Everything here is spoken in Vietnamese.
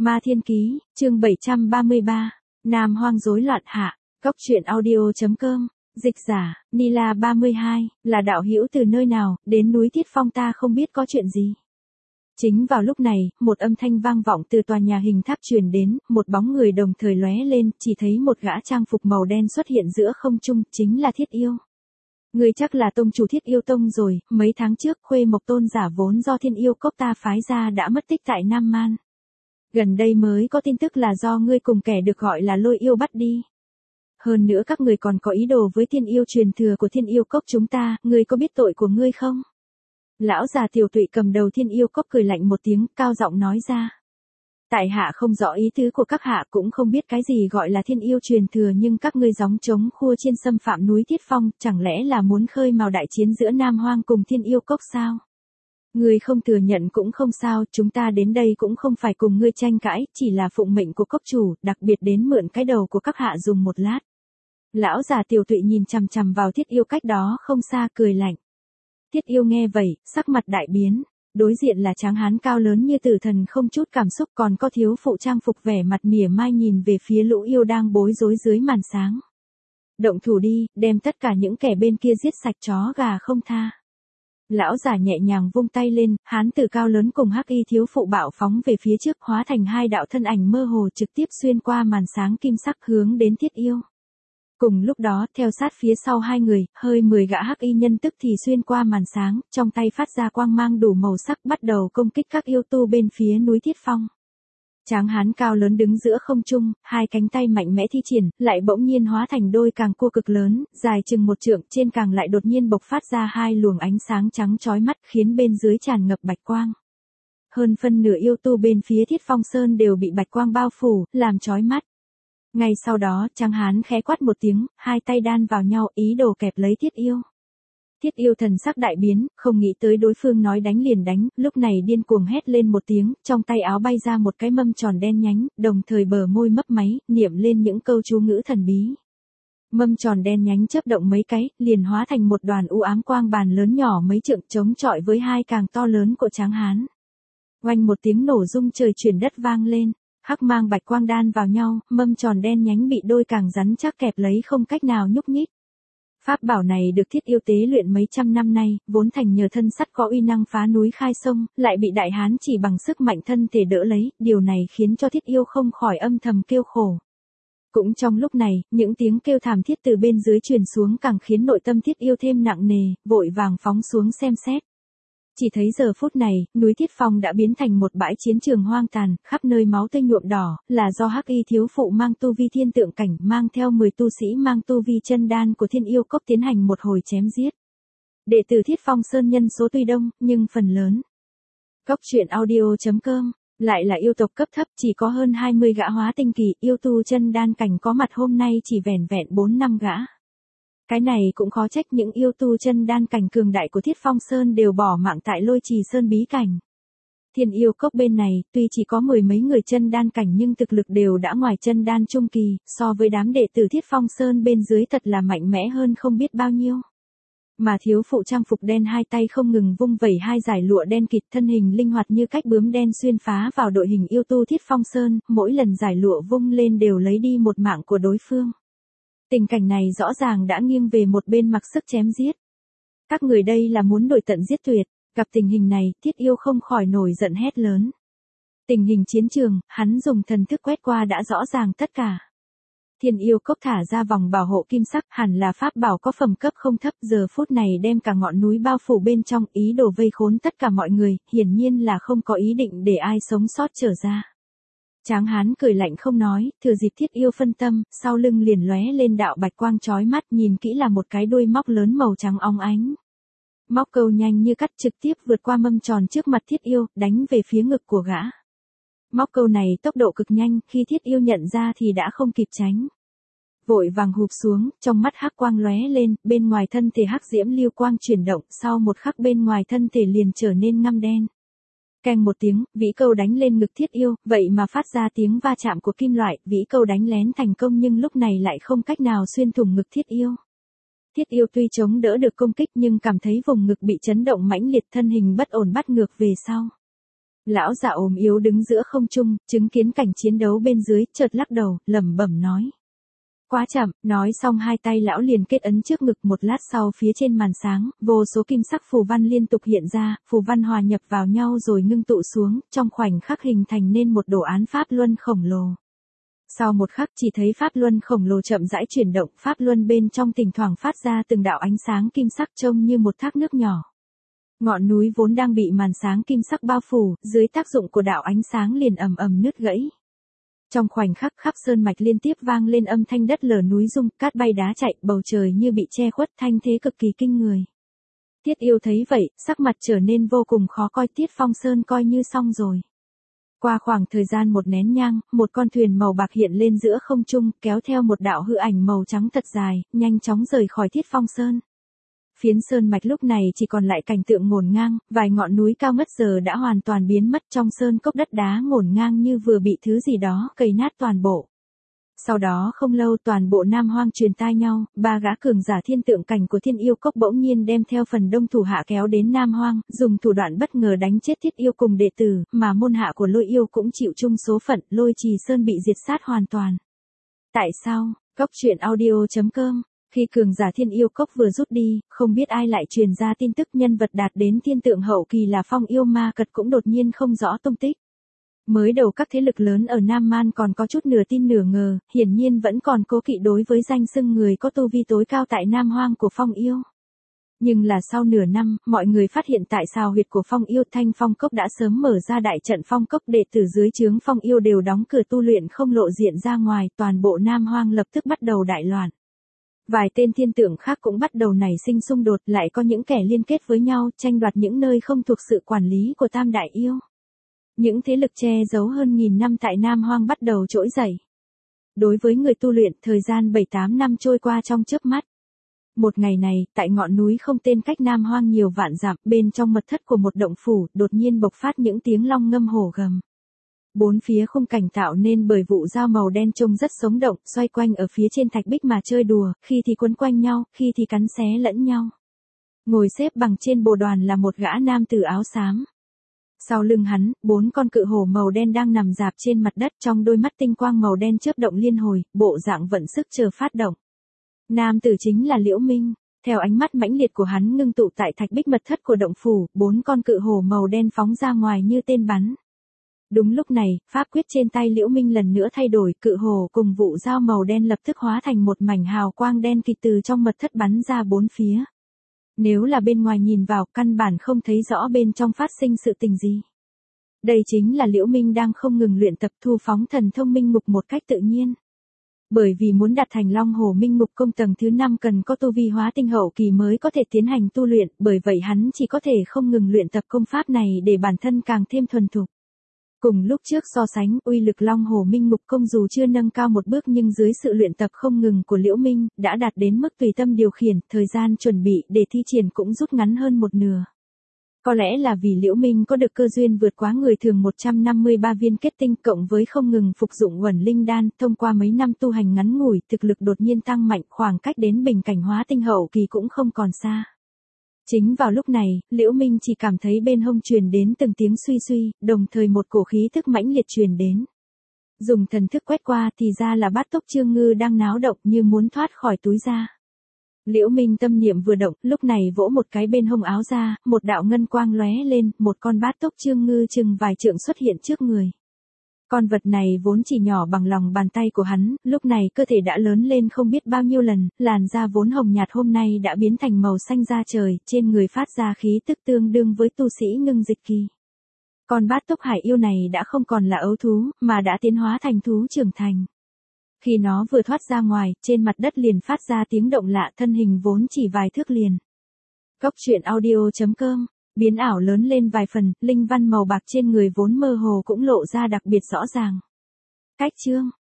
Ma Thiên Ký, chương 733, Nam Hoang rối loạn hạ, Cốc truyện audio.com, dịch giả, Nila 32, là đạo hữu từ nơi nào, đến núi Thiết Phong ta không biết có chuyện gì. Chính vào lúc này, một âm thanh vang vọng từ tòa nhà hình tháp truyền đến, một bóng người đồng thời lóe lên, chỉ thấy một gã trang phục màu đen xuất hiện giữa không trung, chính là Thiết Yêu. Người chắc là tông chủ Thiết Yêu Tông rồi, mấy tháng trước Khuê Mộc tôn giả vốn do Thiên Yêu Cốc ta phái ra đã mất tích tại Nam Man. Gần đây mới có tin tức là do ngươi cùng kẻ được gọi là Lôi Yêu bắt đi. Hơn nữa các người còn có ý đồ với Thiên Yêu truyền thừa của Thiên Yêu Cốc chúng ta, ngươi có biết tội của ngươi không? Lão già Tiểu Tụy cầm đầu Thiên Yêu Cốc cười lạnh một tiếng, cao giọng nói ra. Tại hạ không rõ ý tứ của các hạ, cũng không biết cái gì gọi là Thiên Yêu truyền thừa, nhưng các ngươi gióng trống khua chiên xâm phạm núi Thiết Phong, chẳng lẽ là muốn khơi mào đại chiến giữa Nam Hoang cùng Thiên Yêu Cốc sao? Ngươi không thừa nhận cũng không sao, chúng ta đến đây cũng không phải cùng ngươi tranh cãi, chỉ là phụng mệnh của cốc chủ, đặc biệt đến mượn cái đầu của các hạ dùng một lát. Lão già Tiểu Tụy nhìn chằm chằm vào Thiết Yêu cách đó không xa, cười lạnh. Thiết Yêu nghe vậy, sắc mặt đại biến. Đối diện là tráng hán cao lớn như tử thần không chút cảm xúc, còn có thiếu phụ trang phục vẻ mặt mỉa mai nhìn về phía lũ yêu đang bối rối dưới màn sáng. Động thủ đi, đem tất cả những kẻ bên kia giết sạch chó gà không tha. Lão già nhẹ nhàng vung tay lên, hán tử cao lớn cùng hắc y thiếu phụ bạo phóng về phía trước, hóa thành hai đạo thân ảnh mơ hồ trực tiếp xuyên qua màn sáng kim sắc hướng đến Thiết Yêu. Cùng lúc đó, theo sát phía sau hai người, hơi 10 gã hắc y nhân tức thì xuyên qua màn sáng, trong tay phát ra quang mang đủ màu sắc bắt đầu công kích các yêu tu bên phía núi Thiết Phong. Tráng hán cao lớn đứng giữa không trung, hai cánh tay mạnh mẽ thi triển, lại bỗng nhiên hóa thành đôi càng cua cực lớn, dài chừng 1 trượng, trên càng lại đột nhiên bộc phát ra hai luồng ánh sáng trắng chói mắt, khiến bên dưới tràn ngập bạch quang. Hơn phân nửa yêu tu bên phía Thiết Phong Sơn đều bị bạch quang bao phủ, làm chói mắt. Ngay sau đó, tráng hán khẽ quát một tiếng, hai tay đan vào nhau, ý đồ kẹp lấy Thiết Yêu. Thiết Yêu thần sắc đại biến, không nghĩ tới đối phương nói đánh liền đánh, lúc này điên cuồng hét lên một tiếng, trong tay áo bay ra một cái mâm tròn đen nhánh, đồng thời bờ môi mấp máy, niệm lên những câu chú ngữ thần bí. Mâm tròn đen nhánh chớp động mấy cái, liền hóa thành một đoàn u ám quang bàn lớn nhỏ mấy trượng chống chọi với hai càng to lớn của tráng hán. Oanh một tiếng nổ rung trời chuyển đất vang lên. Hắc mang bạch quang đan vào nhau, mâm tròn đen nhánh bị đôi càng rắn chắc kẹp lấy không cách nào nhúc nhích. Pháp bảo này được Thiết Yêu tế luyện mấy trăm năm nay, vốn thành nhờ thân sắt có uy năng phá núi khai sông, lại bị đại hán chỉ bằng sức mạnh thân thể đỡ lấy, điều này khiến cho Thiết Yêu không khỏi âm thầm kêu khổ. Cũng trong lúc này, những tiếng kêu thảm thiết từ bên dưới truyền xuống càng khiến nội tâm Thiết Yêu thêm nặng nề, vội vàng phóng xuống xem xét. Chỉ thấy giờ phút này, núi Thiết Phong đã biến thành một bãi chiến trường hoang tàn, khắp nơi máu tươi nhuộm đỏ, là do hắc y thiếu phụ mang tu vi thiên tượng cảnh, mang theo 10 tu sĩ mang tu vi chân đan của Thiên Yêu Cốc tiến hành một hồi chém giết. Đệ tử Thiết Phong Sơn nhân số tuy đông, nhưng phần lớn. Cốc truyện audio.com, lại là yêu tộc cấp thấp, chỉ có hơn 20 gã hóa tinh kỳ, yêu tu chân đan cảnh có mặt hôm nay chỉ vẻn vẹn 4-5 gã. Cái này cũng khó trách những yêu tu chân đan cảnh cường đại của Thiết Phong Sơn đều bỏ mạng tại Lôi Trì Sơn bí cảnh. Thiên Yêu Cốc bên này, tuy chỉ có 10 mấy người chân đan cảnh nhưng thực lực đều đã ngoài chân đan trung kỳ, so với đám đệ tử Thiết Phong Sơn bên dưới thật là mạnh mẽ hơn không biết bao nhiêu. Mà thiếu phụ trang phục đen hai tay không ngừng vung vẩy hai dải lụa đen kịt, thân hình linh hoạt như cách bướm đen xuyên phá vào đội hình yêu tu Thiết Phong Sơn, mỗi lần dải lụa vung lên đều lấy đi một mạng của đối phương. Tình cảnh này rõ ràng đã nghiêng về một bên mặc sức chém giết. Các người đây là muốn đuổi tận giết tuyệt, gặp tình hình này, Thiết Yêu không khỏi nổi giận hét lớn. Tình hình chiến trường, hắn dùng thần thức quét qua đã rõ ràng tất cả. Thiên Yêu Cốc thả ra vòng bảo hộ kim sắc, hẳn là pháp bảo có phẩm cấp không thấp, giờ phút này đem cả ngọn núi bao phủ bên trong, ý đồ vây khốn tất cả mọi người, hiển nhiên là không có ý định để ai sống sót trở ra. Tráng hán cười lạnh không nói, thừa dịp Thiết Yêu phân tâm, sau lưng liền lóe lên đạo bạch quang chói mắt, nhìn kỹ là một cái đuôi móc lớn màu trắng óng ánh. Móc câu nhanh như cắt trực tiếp vượt qua mâm tròn trước mặt Thiết Yêu, đánh về phía ngực của gã. Móc câu này tốc độ cực nhanh, khi Thiết Yêu nhận ra thì đã không kịp tránh. Vội vàng hụp xuống, trong mắt hắc quang lóe lên, bên ngoài thân thể hắc diễm lưu quang chuyển động, sau một khắc bên ngoài thân thể liền trở nên ngăm đen. Keng một tiếng, vĩ câu đánh lên ngực Thiết Yêu, vậy mà phát ra tiếng va chạm của kim loại, vĩ câu đánh lén thành công nhưng lúc này lại không cách nào xuyên thủng ngực Thiết Yêu. Thiết Yêu tuy chống đỡ được công kích nhưng cảm thấy vùng ngực bị chấn động mãnh liệt, thân hình bất ổn bắt ngược về sau. Lão già ốm yếu đứng giữa không trung, chứng kiến cảnh chiến đấu bên dưới, chợt lắc đầu, lẩm bẩm nói. Quá chậm, nói xong hai tay lão liền kết ấn trước ngực, một lát sau phía trên màn sáng, vô số kim sắc phù văn liên tục hiện ra, phù văn hòa nhập vào nhau rồi ngưng tụ xuống, trong khoảnh khắc hình thành nên một đồ án pháp luân khổng lồ. Sau một khắc chỉ thấy pháp luân khổng lồ chậm rãi chuyển động, pháp luân bên trong thỉnh thoảng phát ra từng đạo ánh sáng kim sắc trông như một thác nước nhỏ. Ngọn núi vốn đang bị màn sáng kim sắc bao phủ, dưới tác dụng của đạo ánh sáng liền ầm ầm nứt gãy. Trong khoảnh khắc khắp sơn mạch liên tiếp vang lên âm thanh đất lở núi rung, cát bay đá chạy, bầu trời như bị che khuất, thanh thế cực kỳ kinh người. Tiết Yêu thấy vậy, sắc mặt trở nên vô cùng khó coi. Tiết Phong Sơn coi như xong rồi. Qua khoảng thời gian một nén nhang, một con thuyền màu bạc hiện lên giữa không trung, kéo theo một đạo hư ảnh màu trắng thật dài, nhanh chóng rời khỏi Thiết Phong Sơn. Phiến sơn mạch lúc này chỉ còn lại cảnh tượng ngổn ngang, vài ngọn núi cao ngất giờ đã hoàn toàn biến mất, trong sơn cốc đất đá ngổn ngang như vừa bị thứ gì đó cày nát toàn bộ. Sau đó không lâu toàn bộ Nam Hoang truyền tai nhau, ba gã cường giả thiên tượng cảnh của Thiên Yêu Cốc bỗng nhiên đem theo phần đông thủ hạ kéo đến Nam Hoang, dùng thủ đoạn bất ngờ đánh chết Thiết Yêu cùng đệ tử, mà môn hạ của Lôi Yêu cũng chịu chung số phận, Lôi Trì Sơn bị diệt sát hoàn toàn. Tại sao? Cốc truyện audio.com. Khi cường giả Thiên Yêu Cốc vừa rút đi, không biết ai lại truyền ra tin tức nhân vật đạt đến thiên tượng hậu kỳ là Phong Yêu Ma Cật cũng đột nhiên không rõ tung tích. Mới đầu các thế lực lớn ở Nam Man còn có chút nửa tin nửa ngờ, hiển nhiên vẫn còn cố kỵ đối với danh xưng người có tu vi tối cao tại Nam Hoang của Phong Yêu. Nhưng là sau nửa năm, mọi người phát hiện tại sao huyệt của Phong Yêu Thanh Phong Cốc đã sớm mở ra đại trận Phong Cốc, đệ tử dưới trướng Phong Yêu đều đóng cửa tu luyện không lộ diện ra ngoài, toàn bộ Nam Hoang lập tức bắt đầu đại loạn. Vài tên thiên tượng khác cũng bắt đầu nảy sinh xung đột, lại có những kẻ liên kết với nhau, tranh đoạt những nơi không thuộc sự quản lý của Tam Đại Yêu. Những thế lực che giấu hơn 1000 năm tại Nam Hoang bắt đầu trỗi dậy. Đối với người tu luyện, thời gian 7-8 năm trôi qua trong chớp mắt. Một ngày này, tại ngọn núi không tên cách Nam Hoang nhiều vạn dặm, bên trong mật thất của một động phủ, đột nhiên bộc phát những tiếng long ngâm hổ gầm. Bốn phía khung cảnh tạo nên bởi vụ dao màu đen trông rất sống động, xoay quanh ở phía trên thạch bích mà chơi đùa, khi thì quấn quanh nhau, khi thì cắn xé lẫn nhau. Ngồi xếp bằng trên bồ đoàn là một gã nam tử áo xám. Sau lưng hắn, 4 con cự hổ màu đen đang nằm rạp trên mặt đất, trong đôi mắt tinh quang màu đen chớp động liên hồi, bộ dạng vận sức chờ phát động. Nam tử chính là Liễu Minh. Theo ánh mắt mãnh liệt của hắn ngưng tụ tại thạch bích mật thất của động phủ, 4 con cự hổ màu đen phóng ra ngoài như tên bắn. Đúng lúc này, pháp quyết trên tay Liễu Minh lần nữa thay đổi, cự hổ cùng vụ dao màu đen lập tức hóa thành một mảnh hào quang đen kịt từ trong mật thất bắn ra bốn phía. Nếu là bên ngoài nhìn vào, căn bản không thấy rõ bên trong phát sinh sự tình gì. Đây chính là Liễu Minh đang không ngừng luyện tập thu phóng thần thông minh ngục một cách tự nhiên. Bởi vì muốn đạt thành Long Hổ Minh Ngục công tầng thứ 5 cần có tu vi hóa tinh hậu kỳ mới có thể tiến hành tu luyện, bởi vậy hắn chỉ có thể không ngừng luyện tập công pháp này để bản thân càng thêm thuần thục. Cùng lúc trước so sánh, uy lực Long Hổ Minh Ngục công dù chưa nâng cao một bước nhưng dưới sự luyện tập không ngừng của Liễu Minh, đã đạt đến mức tùy tâm điều khiển, thời gian chuẩn bị để thi triển cũng rút ngắn hơn một nửa. Có lẽ là vì Liễu Minh có được cơ duyên vượt quá người thường 153 viên kết tinh cộng với không ngừng phục dụng Uẩn Linh Đan, thông qua mấy năm tu hành ngắn ngủi, thực lực đột nhiên tăng mạnh, khoảng cách đến bình cảnh hóa tinh hậu kỳ cũng không còn xa. Chính vào lúc này, Liễu Minh chỉ cảm thấy bên hông truyền đến từng tiếng suy suy, đồng thời một cổ khí thức mãnh liệt truyền đến. Dùng thần thức quét qua thì ra là Bát Túc Trương Ngư đang náo động như muốn thoát khỏi túi ra. Liễu Minh tâm niệm vừa động, lúc này vỗ một cái bên hông áo ra, một đạo ngân quang lóe lên, một con Bát Túc Trương Ngư chừng vài trượng xuất hiện trước người. Con vật này vốn chỉ nhỏ bằng lòng bàn tay của hắn, lúc này cơ thể đã lớn lên không biết bao nhiêu lần, làn da vốn hồng nhạt hôm nay đã biến thành màu xanh da trời, trên người phát ra khí tức tương đương với tu sĩ ngưng dịch kỳ. Con Bát Túc Hải yêu này đã không còn là ấu thú, mà đã tiến hóa thành thú trưởng thành. Khi nó vừa thoát ra ngoài, trên mặt đất liền phát ra tiếng động lạ, thân hình vốn chỉ vài thước liền. Cốc truyện audio.com, biến ảo lớn lên vài phần, linh văn màu bạc trên người vốn mơ hồ cũng lộ ra đặc biệt rõ ràng. Cách chương